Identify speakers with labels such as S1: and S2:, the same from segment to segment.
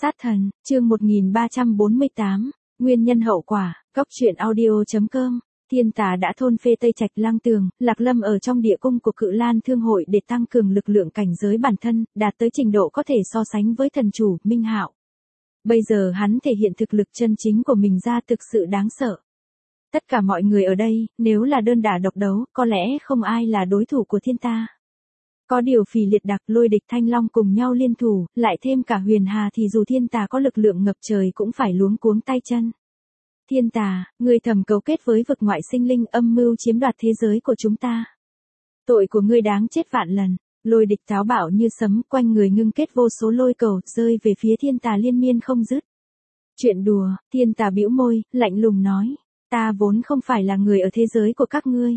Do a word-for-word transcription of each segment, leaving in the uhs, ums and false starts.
S1: Sát thần, chương một nghìn ba trăm bốn mươi tám, nguyên nhân hậu quả, góc truyện audio chấm com. Thiên tà đã thôn phê Tây Trạch Lăng Tường, Lạc Lâm ở trong địa cung của Cự Lan Thương hội để tăng cường lực lượng cảnh giới bản thân, đạt tới trình độ có thể so sánh với thần chủ, Minh Hạo. Bây giờ hắn thể hiện thực lực chân chính của mình ra thực sự đáng sợ. Tất cả mọi người ở đây, nếu là đơn đả độc đấu, có lẽ không ai là đối thủ của thiên ta. Có điều Phỉ Liệt Đặc, Lôi Địch Thanh Long cùng nhau liên thủ, lại thêm cả Huyền Hà thì dù thiên tà có lực lượng ngập trời cũng phải luống cuống tay chân. Thiên tà, ngươi thầm cấu kết với vực ngoại sinh linh âm mưu chiếm đoạt thế giới của chúng ta. Tội của ngươi đáng chết vạn lần. Lôi Địch táo bạo như sấm, quanh người ngưng kết vô số lôi cầu, rơi về phía thiên tà liên miên không dứt. Chuyện đùa, thiên tà bĩu môi, lạnh lùng nói, ta vốn không phải là người ở thế giới của các ngươi.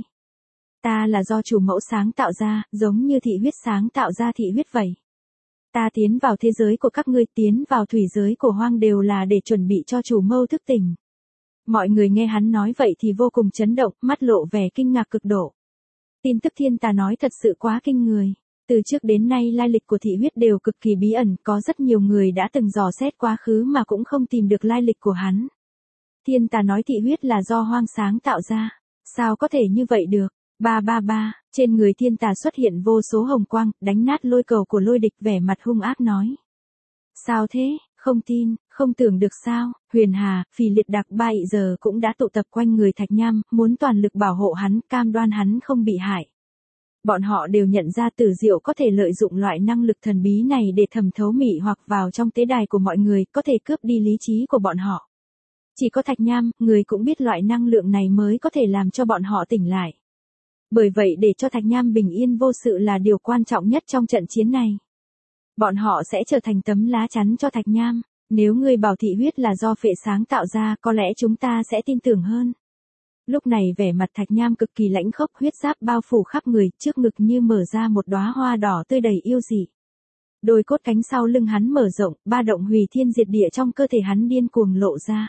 S1: Ta là do chủ mẫu sáng tạo ra, giống như thị huyết sáng tạo ra thị huyết vậy. Ta tiến vào thế giới của các ngươi, tiến vào thủy giới của hoang đều là để chuẩn bị cho chủ mẫu thức tỉnh. Mọi người nghe hắn nói vậy thì vô cùng chấn động, mắt lộ vẻ kinh ngạc cực độ. Tin tức thiên tà nói thật sự quá kinh người. Từ trước đến nay lai lịch của thị huyết đều cực kỳ bí ẩn, có rất nhiều người đã từng dò xét quá khứ mà cũng không tìm được lai lịch của hắn. Thiên tà nói thị huyết là do hoang sáng tạo ra. Sao có thể như vậy được? Ba ba ba, trên người thiên tà xuất hiện vô số hồng quang, đánh nát lôi cầu của Lôi Địch, vẻ mặt hung ác nói. Sao thế, không tin, không tưởng được sao? Huyền Hà, Phỉ Liệt Đặc ba giờ cũng đã tụ tập quanh người Thạch Nham, muốn toàn lực bảo hộ hắn, cam đoan hắn không bị hại. Bọn họ đều nhận ra Tử Diệu có thể lợi dụng loại năng lực thần bí này để thẩm thấu mị hoặc vào trong tế đài của mọi người, có thể cướp đi lý trí của bọn họ. Chỉ có Thạch Nham, người cũng biết loại năng lượng này mới có thể làm cho bọn họ tỉnh lại. Bởi vậy để cho Thạch Nham bình yên vô sự là điều quan trọng nhất trong trận chiến này. Bọn họ sẽ trở thành tấm lá chắn cho Thạch Nham. Nếu ngươi bảo thị huyết là do phệ sáng tạo ra, có lẽ chúng ta sẽ tin tưởng hơn. Lúc này vẻ mặt Thạch Nham cực kỳ lãnh khốc, huyết giáp bao phủ khắp người, trước ngực như mở ra một đóa hoa đỏ tươi đầy yêu dị. Đôi cốt cánh sau lưng hắn mở rộng, ba động hủy thiên diệt địa trong cơ thể hắn điên cuồng lộ ra.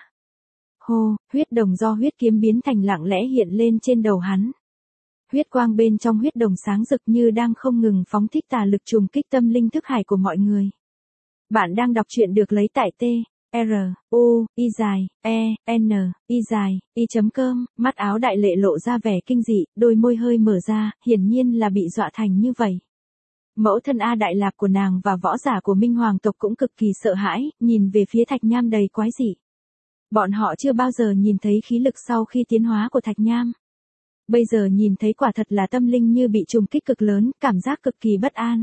S1: Hô, huyết đồng do huyết kiếm biến thành lặng lẽ hiện lên trên đầu hắn. Huyết quang bên trong huyết đồng sáng rực như đang không ngừng phóng thích tà lực trùng kích tâm linh thức hải của mọi người. Bạn đang đọc truyện được lấy tại T, R, U, I dài, E, N, I dài, I chấm com, mắt áo đại lệ lộ ra vẻ kinh dị, đôi môi hơi mở ra, hiển nhiên là bị dọa thành như vậy. Mẫu thân A Đại Lạc của nàng và võ giả của Minh Hoàng tộc cũng cực kỳ sợ hãi, nhìn về phía Thạch Nham đầy quái dị. Bọn họ chưa bao giờ nhìn thấy khí lực sau khi tiến hóa của Thạch Nham. Bây giờ nhìn thấy quả thật là tâm linh như bị trùng kích cực lớn, cảm giác cực kỳ bất an.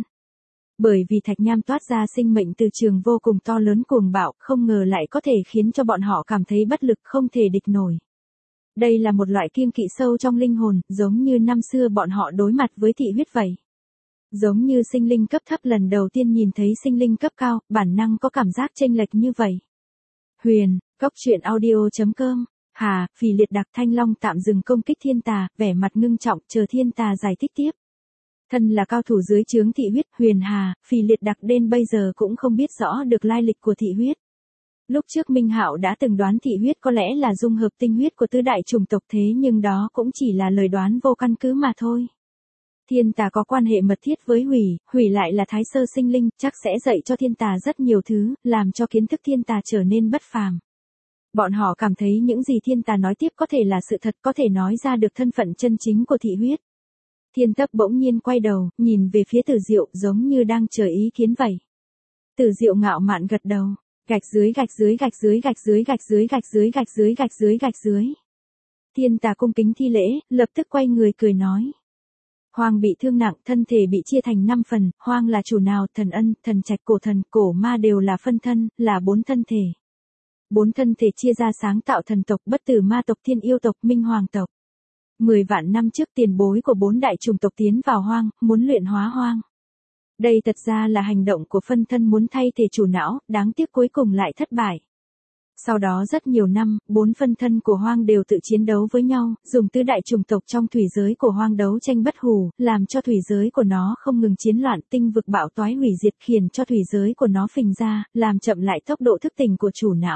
S1: Bởi vì Thạch Nham toát ra sinh mệnh từ trường vô cùng to lớn cuồng bạo, không ngờ lại có thể khiến cho bọn họ cảm thấy bất lực không thể địch nổi. Đây là một loại kiêng kỵ sâu trong linh hồn, giống như năm xưa bọn họ đối mặt với thị huyết vậy. Giống như sinh linh cấp thấp lần đầu tiên nhìn thấy sinh linh cấp cao, bản năng có cảm giác chênh lệch như vậy. Huyền, góc truyện audio chấm com. Hà, Phỉ Liệt Đặc Thanh Long tạm dừng công kích thiên tà, vẻ mặt ngưng trọng chờ thiên tà giải thích tiếp. Thân là cao thủ dưới trướng thị huyết, Huyền Hà, Phỉ Liệt Đặc đến bây giờ cũng không biết rõ được lai lịch của thị huyết. Lúc trước Minh Hạo đã từng đoán thị huyết có lẽ là dung hợp tinh huyết của tứ đại chủng tộc, thế nhưng đó cũng chỉ là lời đoán vô căn cứ mà thôi. Thiên tà có quan hệ mật thiết với Hủy, Hủy lại là thái sơ sinh linh, chắc sẽ dạy cho thiên tà rất nhiều thứ, làm cho kiến thức thiên tà trở nên bất phàm. Bọn họ cảm thấy những gì thiên tà nói tiếp có thể là sự thật, có thể nói ra được thân phận chân chính của thị huyết. Thiên Tấp bỗng nhiên quay đầu, nhìn về phía Tử Diệu giống như đang chờ ý kiến vậy. Tử Diệu ngạo mạn gật đầu, gạch dưới gạch dưới gạch dưới gạch dưới gạch dưới gạch dưới gạch dưới gạch dưới gạch dưới. Thiên tà cung kính thi lễ, lập tức quay người cười nói. Hoang bị thương nặng, thân thể bị chia thành năm phần, Hoang là chủ nào, Thần Ân, Thần Trạch, Cổ Thần, Cổ Ma đều là phân thân, là bốn thân thể. Bốn thân thể chia ra sáng tạo thần tộc, bất tử ma tộc, thiên yêu tộc, Minh Hoàng tộc. Mười vạn năm trước tiền bối của bốn đại chủng tộc tiến vào hoang, muốn luyện hóa hoang. Đây thật ra là hành động của phân thân muốn thay thể chủ não, đáng tiếc cuối cùng lại thất bại. Sau đó rất nhiều năm, bốn phân thân của hoang đều tự chiến đấu với nhau, dùng tứ đại chủng tộc trong thủy giới của hoang đấu tranh bất hủ, làm cho thủy giới của nó không ngừng chiến loạn, tinh vực bạo toái hủy diệt, khiến cho thủy giới của nó phình ra, làm chậm lại tốc độ thức tỉnh của chủ não.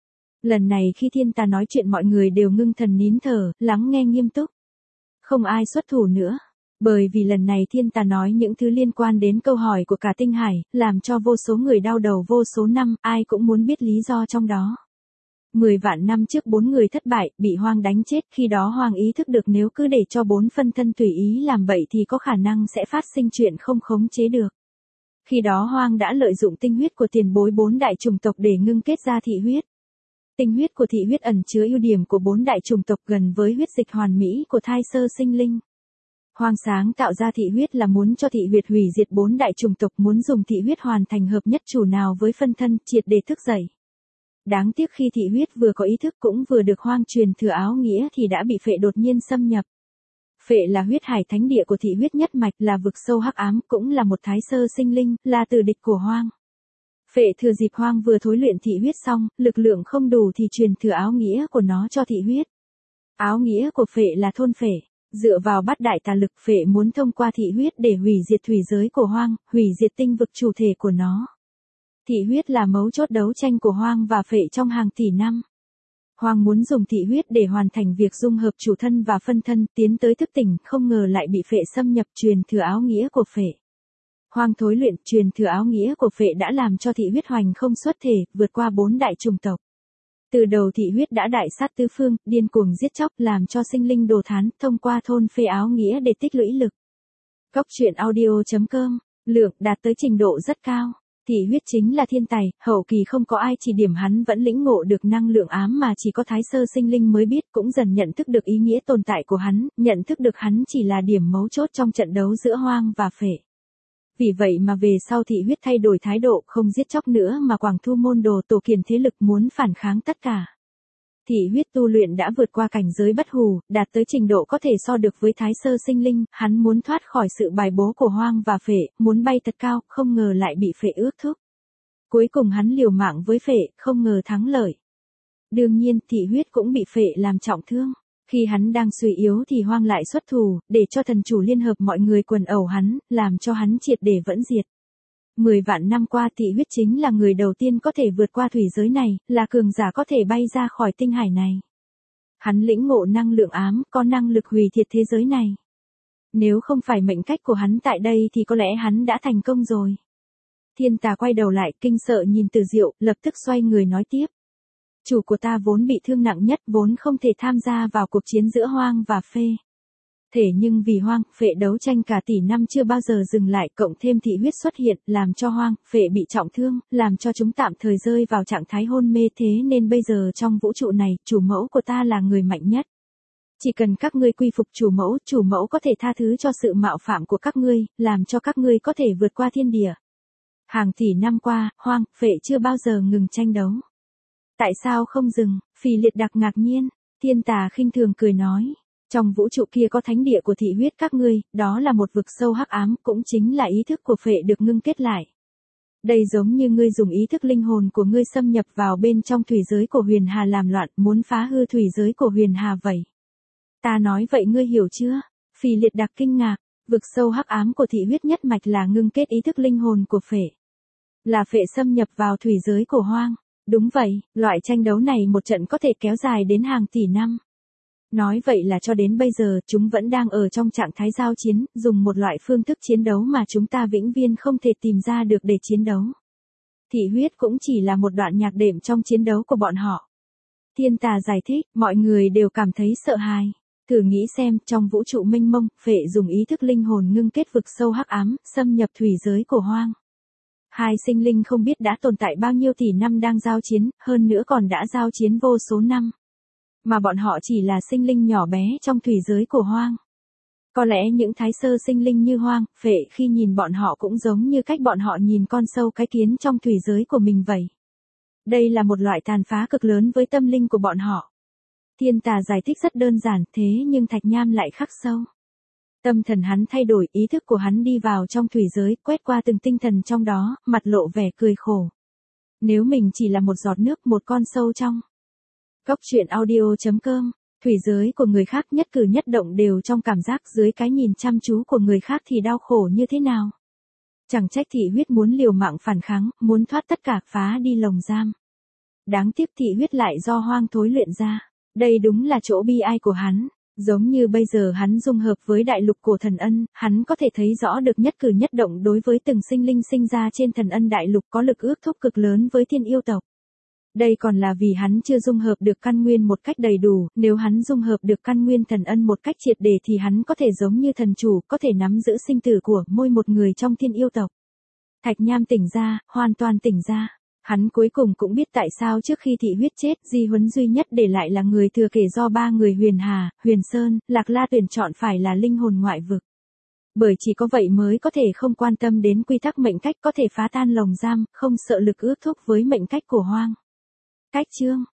S1: Lần này khi thiên tà nói chuyện mọi người đều ngưng thần nín thở, lắng nghe nghiêm túc. Không ai xuất thủ nữa. Bởi vì lần này thiên tà nói những thứ liên quan đến câu hỏi của cả tinh hải, làm cho vô số người đau đầu vô số năm, ai cũng muốn biết lý do trong đó. Mười vạn năm trước bốn người thất bại, bị Hoang đánh chết, khi đó Hoang ý thức được nếu cứ để cho bốn phân thân tùy ý làm bậy thì có khả năng sẽ phát sinh chuyện không khống chế được. Khi đó Hoang đã lợi dụng tinh huyết của tiền bối bốn đại chủng tộc để ngưng kết ra thị huyết. Tinh huyết của thị huyết ẩn chứa ưu điểm của bốn đại chủng tộc gần với huyết dịch hoàn mỹ của thai sơ sinh linh. Hoang sáng tạo ra thị huyết là muốn cho thị huyết hủy diệt bốn đại chủng tộc, muốn dùng thị huyết hoàn thành hợp nhất chủ nào với phân thân, triệt để thức dậy. Đáng tiếc khi thị huyết vừa có ý thức cũng vừa được Hoang truyền thừa áo nghĩa thì đã bị phệ đột nhiên xâm nhập. Phệ là huyết hải thánh địa của thị huyết nhất mạch, là vực sâu hắc ám, cũng là một thái sơ sinh linh, là tử địch của Hoang. Phệ thừa dịp Hoang vừa thối luyện thị huyết xong, lực lượng không đủ thì truyền thừa áo nghĩa của nó cho thị huyết. Áo nghĩa của phệ là thôn phệ. Dựa vào bát đại tà lực, phệ muốn thông qua thị huyết để hủy diệt thủy giới của Hoang, hủy diệt tinh vực chủ thể của nó. Thị huyết là mấu chốt đấu tranh của Hoang và phệ trong hàng tỷ năm. Hoang muốn dùng thị huyết để hoàn thành việc dung hợp chủ thân và phân thân, tiến tới thức tỉnh, không ngờ lại bị phệ xâm nhập truyền thừa áo nghĩa của phệ. Hoang thối luyện truyền thừa áo nghĩa của phệ đã làm cho thị huyết hoành không xuất thể, vượt qua bốn đại chủng tộc. Từ đầu thị huyết đã đại sát tứ phương, điên cuồng giết chóc, làm cho sinh linh đồ thán, thông qua thôn phệ áo nghĩa để tích lũy lực. Cốc truyện audio chấm com, lượng đạt tới trình độ rất cao. Thị huyết chính là thiên tài, hậu kỳ không có ai chỉ điểm hắn vẫn lĩnh ngộ được năng lượng ám mà chỉ có thái sơ sinh linh mới biết, cũng dần nhận thức được ý nghĩa tồn tại của hắn, nhận thức được hắn chỉ là điểm mấu chốt trong trận đấu giữa Hoang và phệ. Vì vậy mà về sau thị huyết thay đổi thái độ, không giết chóc nữa mà quảng thu môn đồ, tổ kiến thế lực muốn phản kháng tất cả. Thị huyết tu luyện đã vượt qua cảnh giới bất hủ, đạt tới trình độ có thể so được với thái sơ sinh linh, hắn muốn thoát khỏi sự bài bố của Hoang và phệ, muốn bay thật cao, không ngờ lại bị phệ ước thúc. Cuối cùng hắn liều mạng với phệ, không ngờ thắng lợi. Đương nhiên, thị huyết cũng bị phệ làm trọng thương. Khi hắn đang suy yếu thì Hoang lại xuất thủ, để cho thần chủ liên hợp mọi người quần ẩu hắn, làm cho hắn triệt để vẫn diệt. Mười vạn năm qua thị huyết chính là người đầu tiên có thể vượt qua thủy giới này, là cường giả có thể bay ra khỏi tinh hải này. Hắn lĩnh ngộ năng lượng ám, có năng lực hủy diệt thế giới này. Nếu không phải mệnh cách của hắn tại đây thì có lẽ hắn đã thành công rồi. Thiên tà quay đầu lại, kinh sợ nhìn Từ Diệu, lập tức xoay người nói tiếp. Chủ của ta vốn bị thương nặng nhất, vốn không thể tham gia vào cuộc chiến giữa Hoang và phệ. Thế nhưng vì Hoang, phệ đấu tranh cả tỷ năm chưa bao giờ dừng lại, cộng thêm thị huyết xuất hiện, làm cho Hoang, phệ bị trọng thương, làm cho chúng tạm thời rơi vào trạng thái hôn mê, thế nên bây giờ trong vũ trụ này, chủ mẫu của ta là người mạnh nhất. Chỉ cần các ngươi quy phục chủ mẫu, chủ mẫu có thể tha thứ cho sự mạo phạm của các ngươi, làm cho các ngươi có thể vượt qua thiên địa. Hàng tỷ năm qua, Hoang, phệ chưa bao giờ ngừng tranh đấu. Tại sao không dừng? Phì Liệt Đặc ngạc nhiên. Thiên tà khinh thường cười nói. Trong vũ trụ kia có thánh địa của thị huyết các ngươi, đó là một vực sâu hắc ám, cũng chính là ý thức của phệ được ngưng kết lại. Đây giống như ngươi dùng ý thức linh hồn của ngươi xâm nhập vào bên trong thủy giới của huyền hà làm loạn, muốn phá hư thủy giới của huyền hà vậy. Ta nói vậy ngươi hiểu chưa? Phì Liệt Đặc kinh ngạc. Vực sâu hắc ám của thị huyết nhất mạch là ngưng kết ý thức linh hồn của phệ. Là phệ xâm nhập vào thủy giới của Hoang. Đúng vậy, loại tranh đấu này một trận có thể kéo dài đến hàng tỷ năm. Nói vậy là cho đến bây giờ chúng vẫn đang ở trong trạng thái giao chiến, dùng một loại phương thức chiến đấu mà chúng ta vĩnh viễn không thể tìm ra được để chiến đấu. Thị huyết cũng chỉ là một đoạn nhạc đệm trong chiến đấu của bọn họ. Thiên tà giải thích, mọi người đều cảm thấy sợ hãi. Thử nghĩ xem, trong vũ trụ mênh mông, phệ dùng ý thức linh hồn ngưng kết vực sâu hắc ám, xâm nhập thủy giới của Hoang. Hai sinh linh không biết đã tồn tại bao nhiêu tỷ năm đang giao chiến, hơn nữa còn đã giao chiến vô số năm. Mà bọn họ chỉ là sinh linh nhỏ bé trong thủy giới của Hoang. Có lẽ những thái sơ sinh linh như Hoang, phệ khi nhìn bọn họ cũng giống như cách bọn họ nhìn con sâu cái kiến trong thủy giới của mình vậy. Đây là một loại tàn phá cực lớn với tâm linh của bọn họ. Thiên tà giải thích rất đơn giản, thế nhưng Thạch Nham lại khắc sâu. Tâm thần hắn thay đổi, ý thức của hắn đi vào trong thủy giới, quét qua từng tinh thần trong đó, mặt lộ vẻ cười khổ. Nếu mình chỉ là một giọt nước, một con sâu trong. Cốc truyện audio chấm com, thủy giới của người khác nhất cử nhất động đều trong cảm giác dưới cái nhìn chăm chú của người khác thì đau khổ như thế nào. Chẳng trách thị huyết muốn liều mạng phản kháng, muốn thoát tất cả, phá đi lồng giam. Đáng tiếc thị huyết lại do Hoang thối luyện ra. Đây đúng là chỗ bi ai của hắn. Giống như bây giờ hắn dung hợp với đại lục của thần ân, hắn có thể thấy rõ được nhất cử nhất động đối với từng sinh linh sinh ra trên thần ân đại lục có lực ước thúc cực lớn với thiên yêu tộc. Đây còn là vì hắn chưa dung hợp được căn nguyên một cách đầy đủ, nếu hắn dung hợp được căn nguyên thần ân một cách triệt để thì hắn có thể giống như thần chủ, có thể nắm giữ sinh tử của mỗi một người trong thiên yêu tộc. Thạch Nham tỉnh ra, hoàn toàn tỉnh ra. Hắn cuối cùng cũng biết tại sao trước khi thị huyết chết, di huấn duy nhất để lại là người thừa kể do ba người Huyền Hà, Huyền Sơn, Lạc La tuyển chọn phải là linh hồn ngoại vực. Bởi chỉ có vậy mới có thể không quan tâm đến quy tắc mệnh cách, có thể phá tan lồng giam, không sợ lực ước thúc với mệnh cách của hoang cách chương